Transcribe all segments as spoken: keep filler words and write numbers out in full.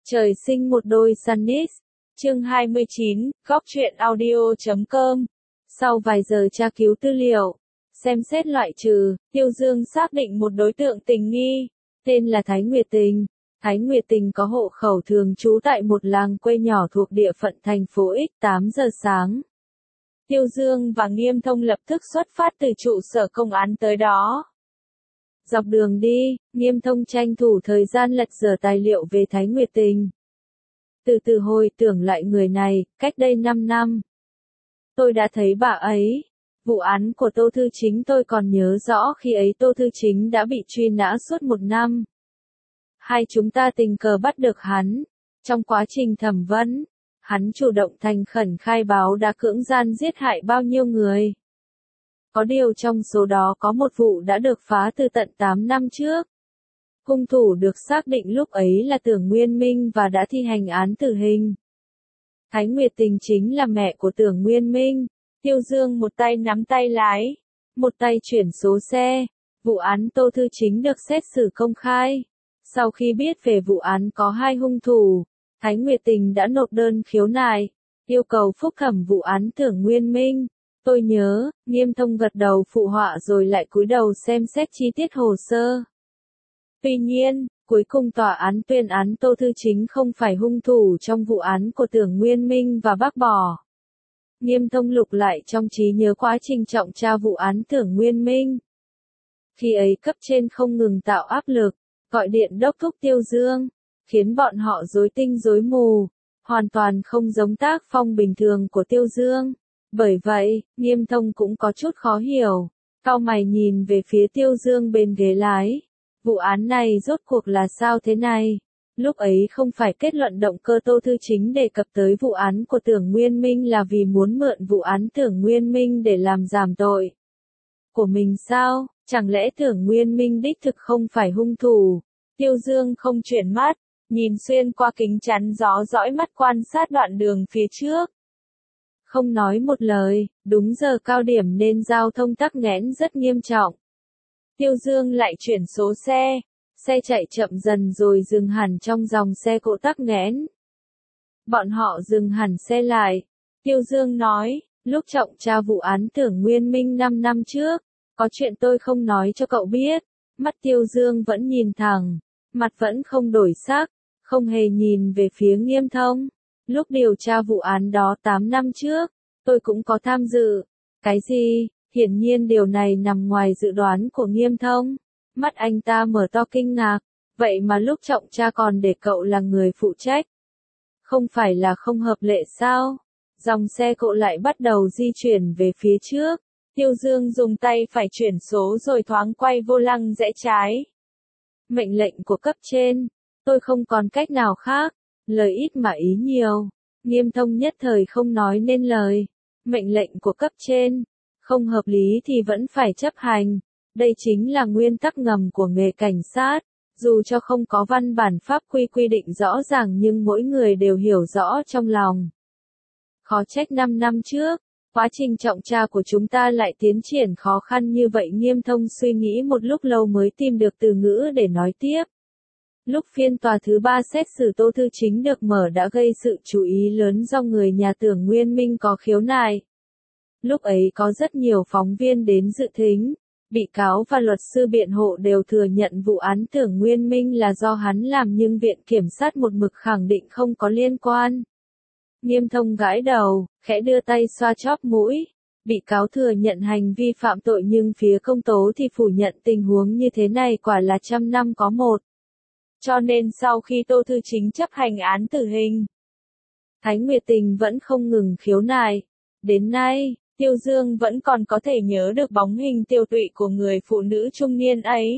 Trời sinh một đôi Sunnis. Chương hai mươi chín, góc truyện audio chấm com. Sau vài giờ tra cứu tư liệu, xem xét loại trừ, Tiêu Dương xác định một đối tượng tình nghi, tên là Thái Nguyệt Tình. Thái Nguyệt Tình có hộ khẩu thường trú tại một làng quê nhỏ thuộc địa phận thành phố X. tám giờ sáng. Tiêu Dương và Nghiêm Thông lập tức xuất phát từ trụ sở công an tới đó. Dọc đường đi, Nghiêm Thông tranh thủ thời gian lật dở tài liệu về Thái Nguyệt Tình. Từ từ hồi tưởng lại người này, cách đây năm năm. Tôi đã thấy bà ấy. Vụ án của Tô Thư Chính tôi còn nhớ rõ, khi ấy Tô Thư Chính đã bị truy nã suốt một năm. Hai chúng ta tình cờ bắt được hắn. Trong quá trình thẩm vấn, hắn chủ động thành khẩn khai báo đã cưỡng gian giết hại bao nhiêu người. Có điều trong số đó có một vụ đã được phá từ tận tám năm trước. Hung thủ được xác định lúc ấy là Tưởng Nguyên Minh và đã thi hành án tử hình. Thái Nguyệt Tình chính là mẹ của Tưởng Nguyên Minh. Tiêu Dương một tay nắm tay lái, một tay chuyển số xe. Vụ án Tô Thư Chính được xét xử công khai. Sau khi biết về vụ án có hai hung thủ, Thái Nguyệt Tình đã nộp đơn khiếu nại, yêu cầu phúc thẩm vụ án Tưởng Nguyên Minh. Tôi nhớ, Nghiêm Thông gật đầu phụ họa rồi lại cúi đầu xem xét chi tiết hồ sơ. Tuy nhiên, cuối cùng tòa án tuyên án Tô Thư Chính không phải hung thủ trong vụ án của Tưởng Nguyên Minh và bác bỏ. Nghiêm Thông lục lại trong trí nhớ quá trình trọng tra vụ án Tưởng Nguyên Minh. Khi ấy cấp trên không ngừng tạo áp lực, gọi điện đốc thúc Tiêu Dương, khiến bọn họ rối tinh rối mù, hoàn toàn không giống tác phong bình thường của Tiêu Dương. Bởi vậy, Nghiêm Thông cũng có chút khó hiểu, cau mày nhìn về phía Tiêu Dương bên ghế lái. Vụ án này rốt cuộc là sao thế này? Lúc ấy không phải kết luận động cơ Tô Thư Chính đề cập tới vụ án của Tưởng Nguyên Minh là vì muốn mượn vụ án Tưởng Nguyên Minh để làm giảm tội của mình sao? Chẳng lẽ Tưởng Nguyên Minh đích thực không phải hung thủ? Tiêu Dương không chuyển mắt, nhìn xuyên qua kính chắn gió dõi mắt quan sát đoạn đường phía trước. Không nói một lời, đúng giờ cao điểm nên giao thông tắc nghẽn rất nghiêm trọng. Tiêu Dương lại chuyển số xe, xe chạy chậm dần rồi dừng hẳn trong dòng xe cộ tắc nghẽn. Bọn họ dừng hẳn xe lại. Tiêu Dương nói, lúc trọng tra vụ án Tưởng Nguyên Minh năm năm trước, có chuyện tôi không nói cho cậu biết. Mắt Tiêu Dương vẫn nhìn thẳng, mặt vẫn không đổi sắc, không hề nhìn về phía Nghiêm Thông. Lúc điều tra vụ án đó tám năm trước, tôi cũng có tham dự. Cái gì? Hiển nhiên điều này nằm ngoài dự đoán của Nghiêm Thông. Mắt anh ta mở to kinh ngạc. Vậy mà lúc trọng tra còn để cậu là người phụ trách. Không phải là không hợp lệ sao? Dòng xe cộ lại bắt đầu di chuyển về phía trước. Tiêu Dương dùng tay phải chuyển số rồi thoáng quay vô lăng rẽ trái. Mệnh lệnh của cấp trên. Tôi không còn cách nào khác. Lời ít mà ý nhiều. Nghiêm Thông nhất thời không nói nên lời. Mệnh lệnh của cấp trên. Không hợp lý thì vẫn phải chấp hành. Đây chính là nguyên tắc ngầm của nghề cảnh sát. Dù cho không có văn bản pháp quy quy định rõ ràng nhưng mỗi người đều hiểu rõ trong lòng. Khó trách năm năm trước, quá trình trọng tra của chúng ta lại tiến triển khó khăn như vậy. Nghiêm Thông suy nghĩ một lúc lâu mới tìm được từ ngữ để nói tiếp. Lúc phiên tòa thứ ba xét xử Tô Thư Chính được mở đã gây sự chú ý lớn do người nhà Tưởng Nguyên Minh có khiếu nại. Lúc ấy có rất nhiều phóng viên đến dự thính. Bị cáo và luật sư biện hộ đều thừa nhận vụ án Tưởng Nguyên Minh là do hắn làm nhưng viện kiểm sát một mực khẳng định không có liên quan. Nghiêm Thông gãi đầu, khẽ đưa tay xoa chóp mũi. Bị cáo thừa nhận hành vi phạm tội nhưng phía công tố thì phủ nhận. Tình huống như thế này quả là trăm năm có một. Cho nên sau khi Tô Thư Chính chấp hành án tử hình, Thái Nguyệt Tình vẫn không ngừng khiếu nại. Đến nay, Tiêu Dương vẫn còn có thể nhớ được bóng hình tiêu tụy của người phụ nữ trung niên ấy.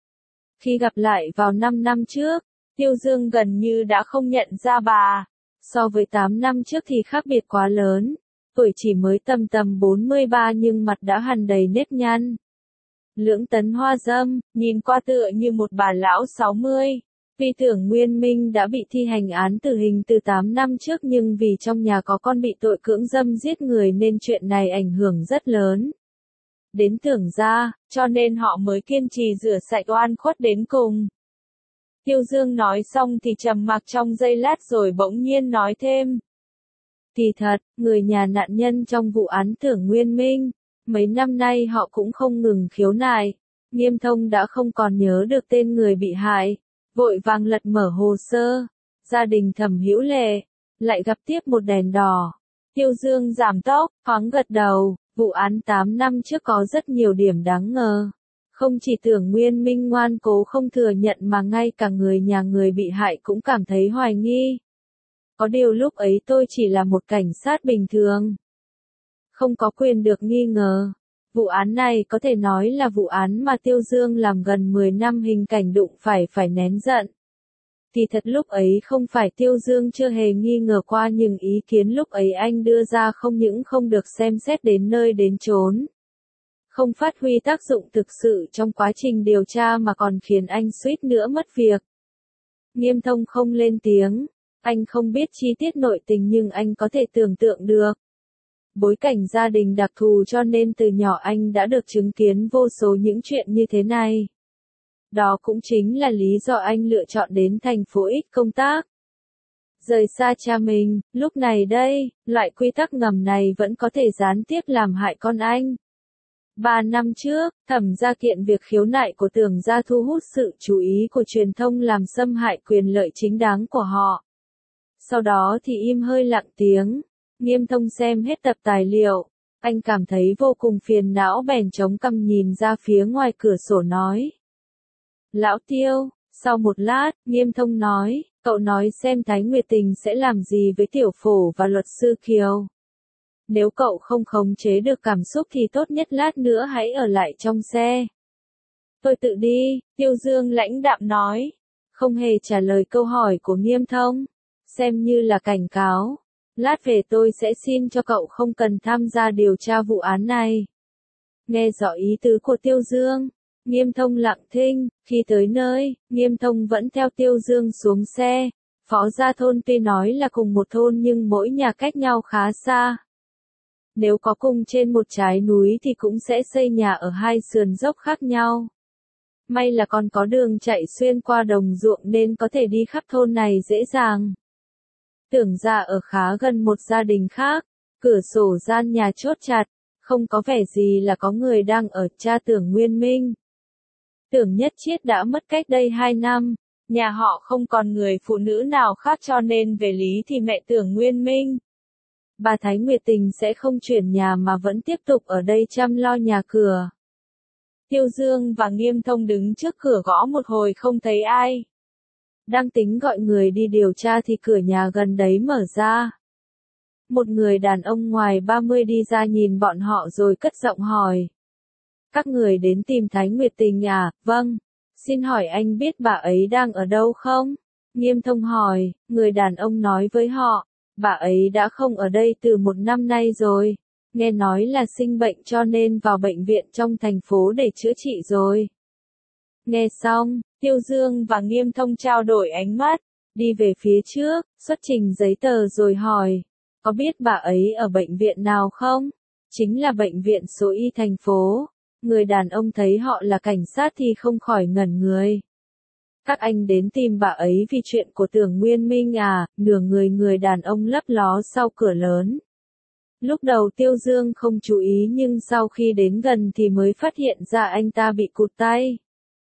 Khi gặp lại vào năm năm trước, Tiêu Dương gần như đã không nhận ra bà. So với tám năm trước thì khác biệt quá lớn. Tuổi chỉ mới tầm tầm bốn mươi ba nhưng mặt đã hằn đầy nếp nhăn. Lưỡng tấn hoa dâm, nhìn qua tựa như một bà lão sáu mươi. Vì Tưởng Nguyên Minh đã bị thi hành án tử hình từ tám năm trước nhưng vì trong nhà có con bị tội cưỡng dâm giết người nên chuyện này ảnh hưởng rất lớn đến Tưởng gia, cho nên họ mới kiên trì rửa sạch oan khuất đến cùng. Tiêu Dương nói xong thì trầm mặc trong giây lát rồi bỗng nhiên nói thêm. Thì thật, người nhà nạn nhân trong vụ án Tưởng Nguyên Minh, mấy năm nay họ cũng không ngừng khiếu nại. Nghiêm Thông đã không còn nhớ được tên người bị hại, vội vàng lật mở hồ sơ. Gia đình Thẩm Hữu Lệ lại gặp tiếp một đèn đỏ. Tiêu Dương giảm tốc, thoáng gật đầu, vụ án tám năm trước có rất nhiều điểm đáng ngờ. Không chỉ Tưởng Nguyên Minh ngoan cố không thừa nhận mà ngay cả người nhà người bị hại cũng cảm thấy hoài nghi. Có điều lúc ấy tôi chỉ là một cảnh sát bình thường, không có quyền được nghi ngờ. Vụ án này có thể nói là vụ án mà Tiêu Dương làm gần mười năm hình cảnh đụng phải phải nén giận. Thì thật lúc ấy không phải Tiêu Dương chưa hề nghi ngờ qua, nhưng ý kiến lúc ấy anh đưa ra không những không được xem xét đến nơi đến chốn, không phát huy tác dụng thực sự trong quá trình điều tra mà còn khiến anh suýt nữa mất việc. Nghiêm Thông không lên tiếng, anh không biết chi tiết nội tình nhưng anh có thể tưởng tượng được. Bối cảnh gia đình đặc thù cho nên từ nhỏ anh đã được chứng kiến vô số những chuyện như thế này. Đó cũng chính là lý do anh lựa chọn đến thành phố X công tác. Rời xa cha mình, lúc này đây, loại quy tắc ngầm này vẫn có thể gián tiếp làm hại con anh. Ba năm trước, Thẩm gia kiện việc khiếu nại của Tưởng gia thu hút sự chú ý của truyền thông làm xâm hại quyền lợi chính đáng của họ. Sau đó thì im hơi lặng tiếng. Nghiêm Thông xem hết tập tài liệu, anh cảm thấy vô cùng phiền não bèn chống cằm nhìn ra phía ngoài cửa sổ nói. Lão Tiêu, sau một lát, Nghiêm Thông nói, cậu nói xem Thái Nguyệt Tình sẽ làm gì với Tiểu Phổ và luật sư Kiều. Nếu cậu không khống chế được cảm xúc thì tốt nhất lát nữa hãy ở lại trong xe. Tôi tự đi, Tiêu Dương lãnh đạm nói, không hề trả lời câu hỏi của Nghiêm Thông, xem như là cảnh cáo. Lát về tôi sẽ xin cho cậu không cần tham gia điều tra vụ án này. Nghe rõ ý tứ của Tiêu Dương, Nghiêm Thông lặng thinh. Khi tới nơi, Nghiêm Thông vẫn theo Tiêu Dương xuống xe. Phó Gia Thôn tuy nói là cùng một thôn nhưng mỗi nhà cách nhau khá xa. Nếu có cùng trên một trái núi thì cũng sẽ xây nhà ở hai sườn dốc khác nhau. May là còn có đường chạy xuyên qua đồng ruộng nên có thể đi khắp thôn này dễ dàng. Tưởng gia ở khá gần một gia đình khác, cửa sổ gian nhà chốt chặt, không có vẻ gì là có người đang ở. Cha Tưởng Nguyên Minh, Tưởng Nhất Chiết đã mất cách đây hai năm, nhà họ không còn người phụ nữ nào khác cho nên về lý thì mẹ Tưởng Nguyên Minh, bà Thái Nguyệt Tình sẽ không chuyển nhà mà vẫn tiếp tục ở đây chăm lo nhà cửa. Tiêu Dương và Nghiêm Thông đứng trước cửa gõ một hồi không thấy ai. Đang tính gọi người đi điều tra thì cửa nhà gần đấy mở ra. Một người đàn ông ngoài ba mươi đi ra nhìn bọn họ rồi cất giọng hỏi. Các người đến tìm Thái Nguyệt Tình à? Vâng. Xin hỏi anh biết bà ấy đang ở đâu không? Nghiêm Thông hỏi, người đàn ông nói với họ. Bà ấy đã không ở đây từ một năm nay rồi. Nghe nói là sinh bệnh cho nên vào bệnh viện trong thành phố để chữa trị rồi. Nghe xong, Tiêu Dương và Nghiêm Thông trao đổi ánh mắt, đi về phía trước, xuất trình giấy tờ rồi hỏi, có biết bà ấy ở bệnh viện nào không? Chính là bệnh viện số Y thành phố. Người đàn ông thấy họ là cảnh sát thì không khỏi ngẩn người. Các anh đến tìm bà ấy vì chuyện của Tưởng Nguyên Minh à? Nửa người người đàn ông lấp ló sau cửa lớn. Lúc đầu Tiêu Dương không chú ý nhưng sau khi đến gần thì mới phát hiện ra anh ta bị cụt tay.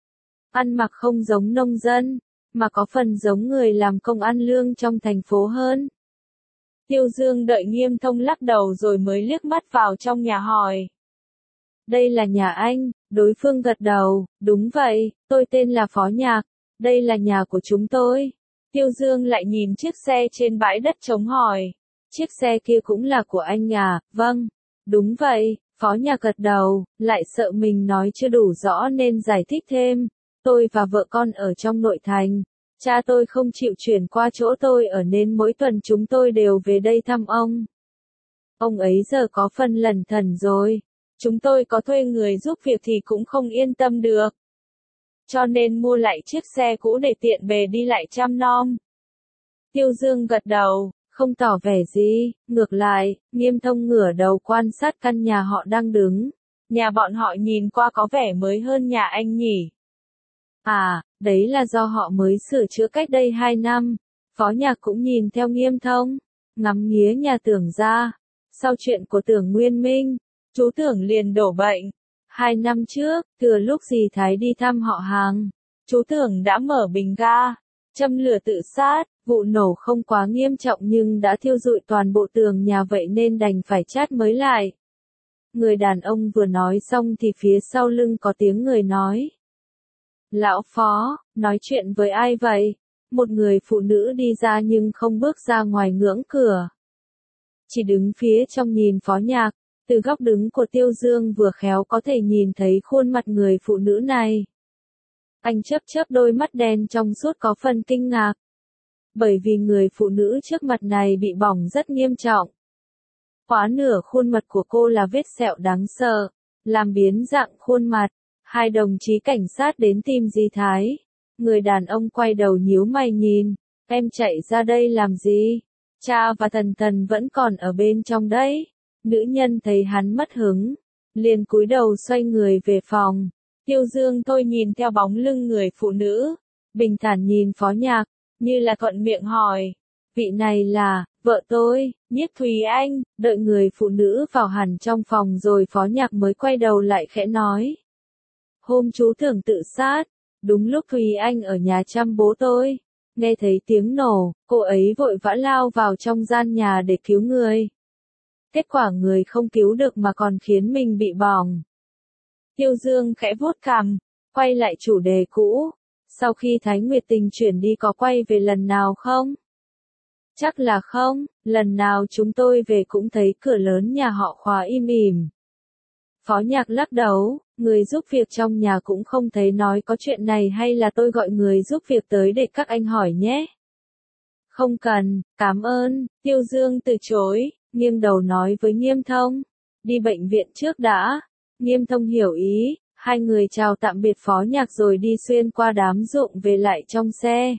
Ăn mặc không giống nông dân, mà có phần giống người làm công ăn lương trong thành phố hơn. Tiêu Dương đợi Nghiêm Thông lắc đầu rồi mới liếc mắt vào trong nhà hỏi. Đây là nhà anh, đối phương gật đầu, đúng vậy, tôi tên là Phó Nhạc, đây là nhà của chúng tôi. Tiêu Dương lại nhìn chiếc xe trên bãi đất trống hỏi, chiếc xe kia cũng là của anh à? Vâng, đúng vậy, Phó Nhạc gật đầu, lại sợ mình nói chưa đủ rõ nên giải thích thêm. Tôi và vợ con ở trong nội thành, cha tôi không chịu chuyển qua chỗ tôi ở nên mỗi tuần chúng tôi đều về đây thăm ông. Ông ấy giờ có phần lẩn thẩn rồi, chúng tôi có thuê người giúp việc thì cũng không yên tâm được. Cho nên mua lại chiếc xe cũ để tiện về đi lại chăm nom. Tiêu Dương gật đầu, không tỏ vẻ gì, ngược lại, Nghiêm Thông ngửa đầu quan sát căn nhà họ đang đứng. Nhà bọn họ nhìn qua có vẻ mới hơn nhà anh nhỉ. À, Đấy là do họ mới sửa chữa cách đây hai năm. Phó Nhạc cũng nhìn theo Nghiêm Thông, ngắm nghía nhà Tưởng gia. Sau chuyện của Tưởng Nguyên Minh, chú Tưởng liền đổ bệnh. Hai năm trước, thừa lúc dì Thái đi thăm họ hàng, chú Tưởng đã mở bình ga, châm lửa tự sát. Vụ nổ không quá nghiêm trọng nhưng đã thiêu rụi toàn bộ tường nhà, vậy nên đành phải chát mới lại. Người đàn ông vừa nói xong thì phía sau lưng có tiếng người nói. Lão Phó, nói chuyện với ai vậy? Một người phụ nữ đi ra nhưng không bước ra ngoài ngưỡng cửa. Chỉ đứng phía trong nhìn Phó Nhạc, từ góc đứng của Tiêu Dương vừa khéo có thể nhìn thấy khuôn mặt người phụ nữ này. Anh chớp chớp đôi mắt đen trong suốt có phần kinh ngạc. Bởi vì người phụ nữ trước mặt này bị bỏng rất nghiêm trọng. Quá nửa khuôn mặt của cô là vết sẹo đáng sợ, làm biến dạng khuôn mặt. Hai đồng chí cảnh sát đến tìm dì Thái. Người đàn ông quay đầu nhíu mày nhìn. Em chạy ra đây làm gì? Cha và Thần Thần vẫn còn ở bên trong đấy. Nữ nhân thấy hắn mất hứng, liền cúi đầu xoay người về phòng. Tiêu Dương thôi nhìn theo bóng lưng người phụ nữ, bình thản nhìn Phó Nhạc, như là thuận miệng hỏi. Vị này là, vợ tôi, Nhiếp Thùy Anh. Đợi người phụ nữ vào hẳn trong phòng rồi Phó Nhạc mới quay đầu lại khẽ nói. Hôm chú Tưởng tự sát, đúng lúc Thùy Anh ở nhà chăm bố tôi. Nghe thấy tiếng nổ, cô ấy vội vã lao vào trong gian nhà để cứu người. Kết quả người không cứu được mà còn khiến mình bị bỏng. Tiêu Dương khẽ vuốt cằm, quay lại chủ đề cũ. Sau khi Thái Nguyệt Tình chuyển đi có quay về lần nào không? Chắc là không, lần nào chúng tôi về cũng thấy cửa lớn nhà họ khóa im ỉm. Phó Nhạc lắc đầu, người giúp việc trong nhà cũng không thấy nói có chuyện này, hay là tôi gọi người giúp việc tới để các anh hỏi nhé. Không cần, cảm ơn. Tiêu Dương từ chối, nghiêng đầu nói với Nghiêm Thông. Đi bệnh viện trước đã. Nghiêm Thông hiểu ý, hai người chào tạm biệt Phó Nhạc rồi đi xuyên qua đám ruộng về lại trong xe.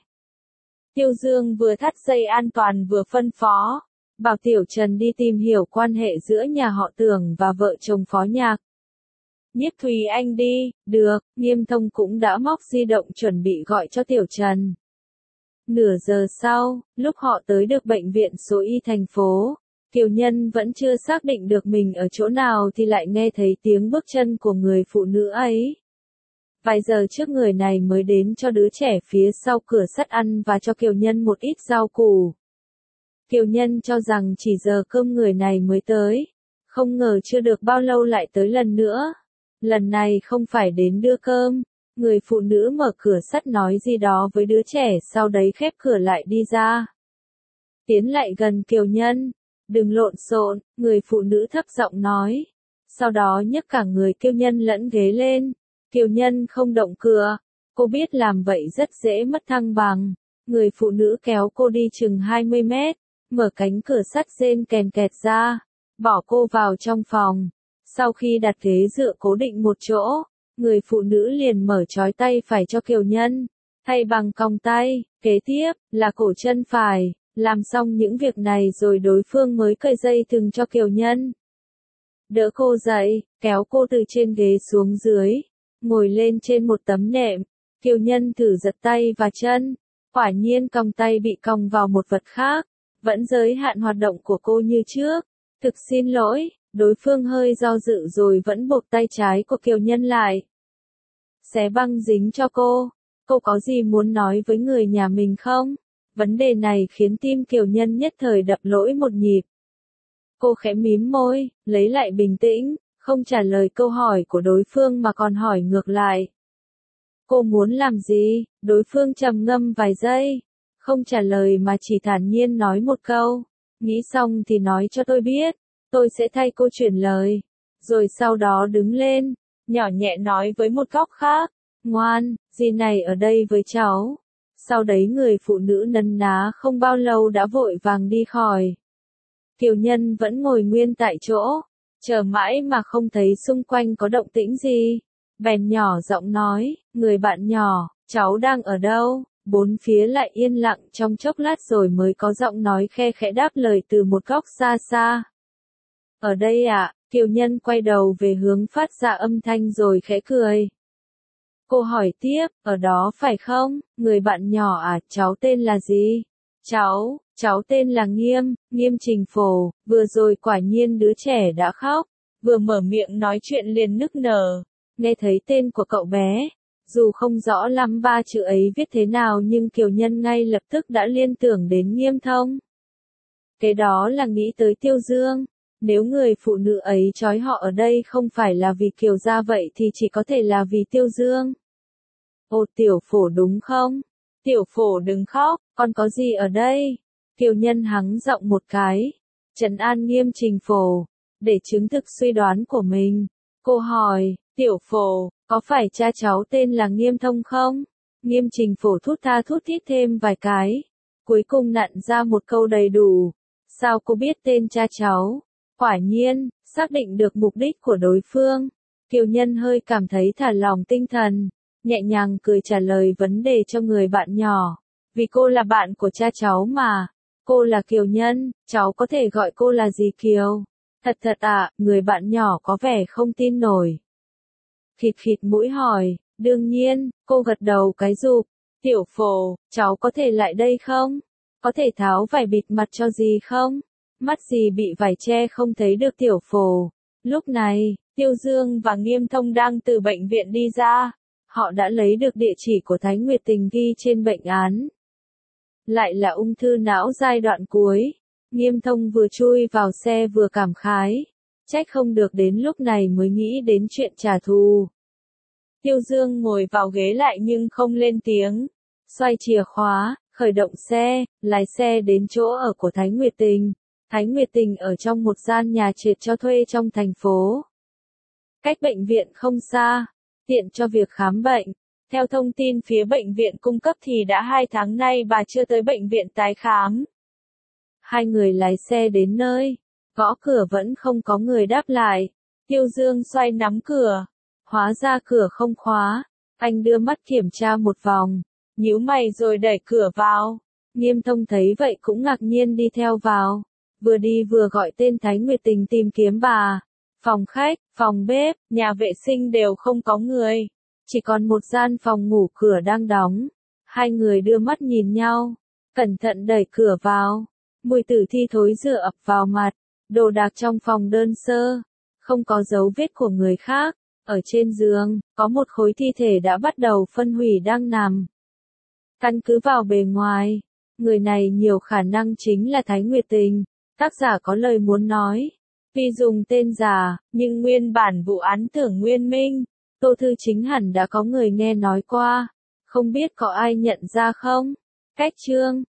Tiêu Dương vừa thắt dây an toàn vừa phân phó, bảo Tiểu Trần đi tìm hiểu quan hệ giữa nhà họ Tưởng và vợ chồng Phó Nhạc. Nhiếp Thùy Anh đi, được. Nghiêm Thông cũng đã móc di động chuẩn bị gọi cho Tiểu Trần. Nửa giờ sau, lúc họ tới được bệnh viện số Y thành phố, Kiều Nhân vẫn chưa xác định được mình ở chỗ nào thì lại nghe thấy tiếng bước chân của người phụ nữ ấy. Vài giờ trước người này mới đến cho đứa trẻ phía sau cửa sắt ăn và cho Kiều Nhân một ít rau củ. Kiều Nhân cho rằng chỉ giờ cơm người này mới tới, không ngờ chưa được bao lâu lại tới lần nữa. Lần này không phải đến đưa cơm, người phụ nữ mở cửa sắt nói gì đó với đứa trẻ, sau đấy khép cửa lại đi ra. Tiến lại gần Kiều Nhân, đừng lộn xộn, người phụ nữ thấp giọng nói. Sau đó nhấc cả người Kiều Nhân lẫn ghế lên. Kiều Nhân không động cửa, cô biết làm vậy rất dễ mất thăng bằng. Người phụ nữ kéo cô đi chừng hai mươi mét, mở cánh cửa sắt rên kèn kẹt ra, bỏ cô vào trong phòng. Sau khi đặt ghế dựa cố định một chỗ, người phụ nữ liền mở trói tay phải cho Kiều Nhân, thay bằng còng tay, kế tiếp là cổ chân phải. Làm xong những việc này rồi đối phương mới cởi dây thừng cho Kiều Nhân. Đỡ cô dậy, kéo cô từ trên ghế xuống dưới, ngồi lên trên một tấm nệm. Kiều Nhân thử giật tay và chân, quả nhiên còng tay bị còng vào một vật khác, vẫn giới hạn hoạt động của cô như trước. Thực xin lỗi, đối phương hơi do dự rồi vẫn buộc tay trái của Kiều Nhân lại. Xé băng dính cho cô, cô có gì muốn nói với người nhà mình không? Vấn đề này khiến tim Kiều Nhân nhất thời đập lỗi một nhịp. Cô khẽ mím môi, lấy lại bình tĩnh, không trả lời câu hỏi của đối phương mà còn hỏi ngược lại. Cô muốn làm gì? Đối phương trầm ngâm vài giây, không trả lời mà chỉ thản nhiên nói một câu. Nghĩ xong thì nói cho tôi biết, tôi sẽ thay cô chuyển lời. Rồi sau đó đứng lên, nhỏ nhẹ nói với một góc khác. Ngoan, dì này ở đây với cháu. Sau đấy người phụ nữ nấn ná không bao lâu đã vội vàng đi khỏi. Kiều Nhân vẫn ngồi nguyên tại chỗ, chờ mãi mà không thấy xung quanh có động tĩnh gì. Bèn nhỏ giọng nói, người bạn nhỏ, cháu đang ở đâu? Bốn phía lại yên lặng trong chốc lát rồi mới có giọng nói khe khẽ đáp lời từ một góc xa xa. Ở đây ạ. À? Kiều Nhân quay đầu về hướng phát ra âm thanh rồi khẽ cười. Cô hỏi tiếp, ở đó phải không? Người bạn nhỏ à, cháu tên là gì? Cháu, cháu tên là Nghiêm, Nghiêm Trình Phổ, vừa rồi quả nhiên đứa trẻ đã khóc, vừa mở miệng nói chuyện liền nức nở. Nghe thấy tên của cậu bé, dù không rõ lắm ba chữ ấy viết thế nào nhưng Kiều Nhân ngay lập tức đã liên tưởng đến Nghiêm Thông. Cái đó là nghĩ tới Tiêu Dương. Nếu người phụ nữ ấy trói họ ở đây không phải là vì Kiều gia vậy thì chỉ có thể là vì Tiêu Dương. Ồ, Tiểu Phổ đúng không? Tiểu Phổ đừng khóc, con có gì ở đây? Kiều Nhân hắng giọng một cái, trấn an Nghiêm Trình Phổ, để chứng thực suy đoán của mình. Cô hỏi, Tiểu Phổ, có phải cha cháu tên là Nghiêm Thông không? Nghiêm Trình Phổ thút tha thút thít thêm vài cái, cuối cùng nặn ra một câu đầy đủ. Sao cô biết tên cha cháu? Quả nhiên, xác định được mục đích của đối phương. Kiều Nhân hơi cảm thấy thả lỏng tinh thần, nhẹ nhàng cười trả lời vấn đề cho người bạn nhỏ. Vì cô là bạn của cha cháu mà. Cô là Kiều Nhân, cháu có thể gọi cô là gì Kiều? Thật thật ạ, người bạn nhỏ có vẻ không tin nổi. Khịt khịt mũi hỏi, đương nhiên, cô gật đầu cái rụp. Tiểu Phổ, cháu có thể lại đây không? Có thể tháo vải bịt mặt cho gì không? Mắt gì bị vải che không thấy được Tiểu Phổ. Lúc này, Tiêu Dương và Nghiêm Thông đang từ bệnh viện đi ra. Họ đã lấy được địa chỉ của Thái Nguyệt Tình ghi trên bệnh án. Lại là ung thư não giai đoạn cuối. Nghiêm Thông vừa chui vào xe vừa cảm khái. Trách không được đến lúc này mới nghĩ đến chuyện trả thù. Tiêu Dương ngồi vào ghế lại nhưng không lên tiếng. Xoay chìa khóa, khởi động xe, lái xe đến chỗ ở của Thái Nguyệt Tình. Thái Nguyệt Tình ở trong một gian nhà trệt cho thuê trong thành phố. Cách bệnh viện không xa, tiện cho việc khám bệnh. Theo thông tin phía bệnh viện cung cấp thì đã hai tháng nay bà chưa tới bệnh viện tái khám. Hai người lái xe đến nơi, gõ cửa vẫn không có người đáp lại. Tiêu Dương xoay nắm cửa, hóa ra cửa không khóa. Anh đưa mắt kiểm tra một vòng, nhíu mày rồi đẩy cửa vào. Nghiêm Thông thấy vậy cũng ngạc nhiên đi theo vào. Vừa đi vừa gọi tên Thái Nguyệt Tình tìm kiếm bà. Phòng khách, phòng bếp, nhà vệ sinh đều không có người. Chỉ còn một gian phòng ngủ cửa đang đóng. Hai người đưa mắt nhìn nhau, cẩn thận đẩy cửa vào. Mùi tử thi thối rửa ập vào mặt. Đồ đạc trong phòng đơn sơ, không có dấu vết của người khác. Ở trên giường, có một khối thi thể đã bắt đầu phân hủy đang nằm. Căn cứ vào bề ngoài, người này nhiều khả năng chính là Thái Nguyệt Tình. Tác giả có lời muốn nói. Tuy dùng tên giả, nhưng nguyên bản vụ án tưởng Nguyên Minh, Tô Thư Chính hẳn đã có người nghe nói qua. Không biết có ai nhận ra không? Cách chương